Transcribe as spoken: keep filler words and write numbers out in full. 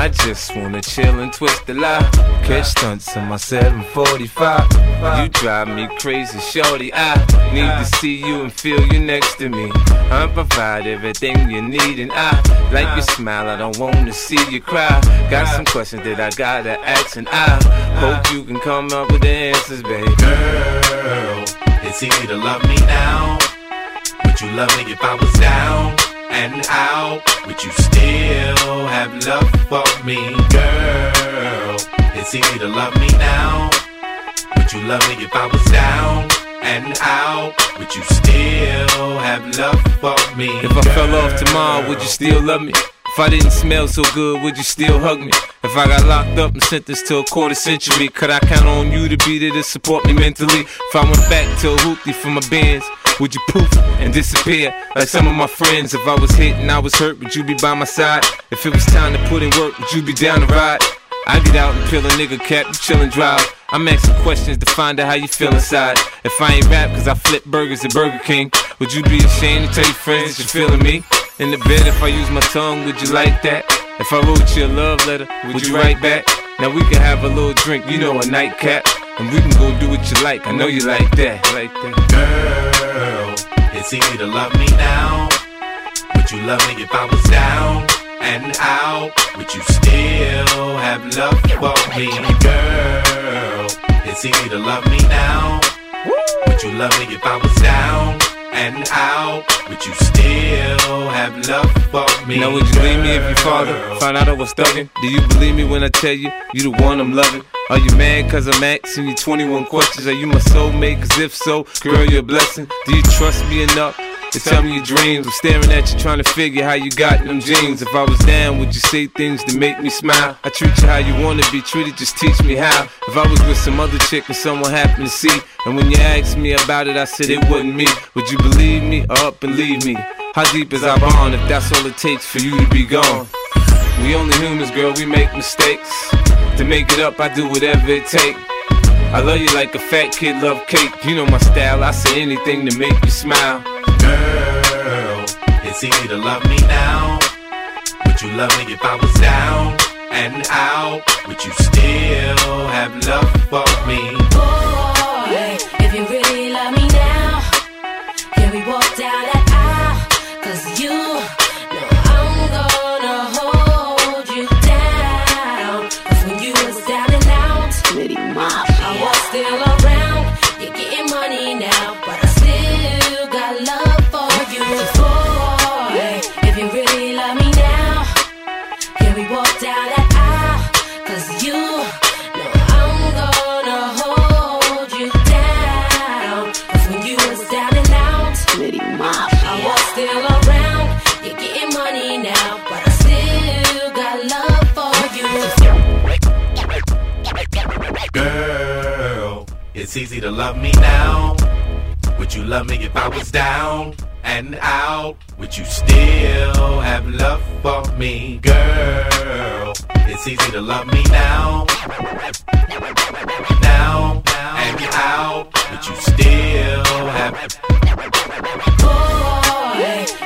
I just wanna chill and twist the lie. Catch stunts in my seven forty-five. You drive me crazy, shorty. I need to see you and feel you next to me. I provide everything you need, and I like your smile. I don't wanna see you cry. Got some questions that I gotta ask, and I hope you can come up with the answers, baby. Girl, it's easy to love me now. Would you love me if I was down and out? Would you still have love for me? Girl, it's easy to love me now. Would you love me if I was down and out? Would you still have love for me? If I fell off tomorrow, would you still love me? If I didn't smell so good, would you still hug me? If I got locked up and sentenced to a quarter century, could I count on you to be there to support me mentally? If I went back to a hoopty for my bands, would you poof and disappear like some of my friends? If I was hit and I was hurt, would you be by my side? If it was time to put in work, would you be down to ride? I get out and peel a nigga cap, you chillin' drive. I'm asking questions to find out how you feel inside. If I ain't rap cause I flip burgers at Burger King, would you be ashamed to tell your friends that you're feeling me? In the bed, if I use my tongue, would you like that? If I wrote you a love letter, would you write back? Now we can have a little drink, you know, a nightcap, and we can go do what you like. I know you like that, like that. Girl, it's easy to love me now. Would you love me if I was down and out? Would you still have love for me? Girl, it's easy to love me now. Would you love me if I was down and out? Would you still have love for me? Now would you leave me if your father found out I was thuggin'? Do you believe me when I tell you, you the one I'm loving? Are you mad cause I'm asking you twenty-one questions? Are you my soulmate? Cause if so, girl, you're a blessing. Do you trust me enough to tell me your dreams? I'm staring at you trying to figure how you got them jeans. If I was down, would you say things to make me smile? I treat you how you wanna be treated, just teach me how. If I was with some other chick and someone happened to see, and when you asked me about it, I said it wasn't me, would you believe me or up and leave me? How deep is our bond if that's all it takes for you to be gone? We only humans, girl, we make mistakes. To make it up, I do whatever it takes. I love you like a fat kid love cake. You know my style, I say anything to make you smile. Girl, it's easy to love me now. Would you love me if I was down and out? Would you still have love for me? Boy, if you really love me now, can we walk down that aisle? Cause you know I'm gonna hold you down. Cause when you was down and out, I was still around. You're getting money now, but I still got love for you. Boy, if you really love me now, can we walk down that aisle? Cause you know I'm gonna hold you down. Cause when you was down and out, I was still around. You're getting money now, but I still got love for you. Girl, it's easy to love me now. Would you love me if I was down and out? Would you still have love for me? Girl, it's easy to love me now. Now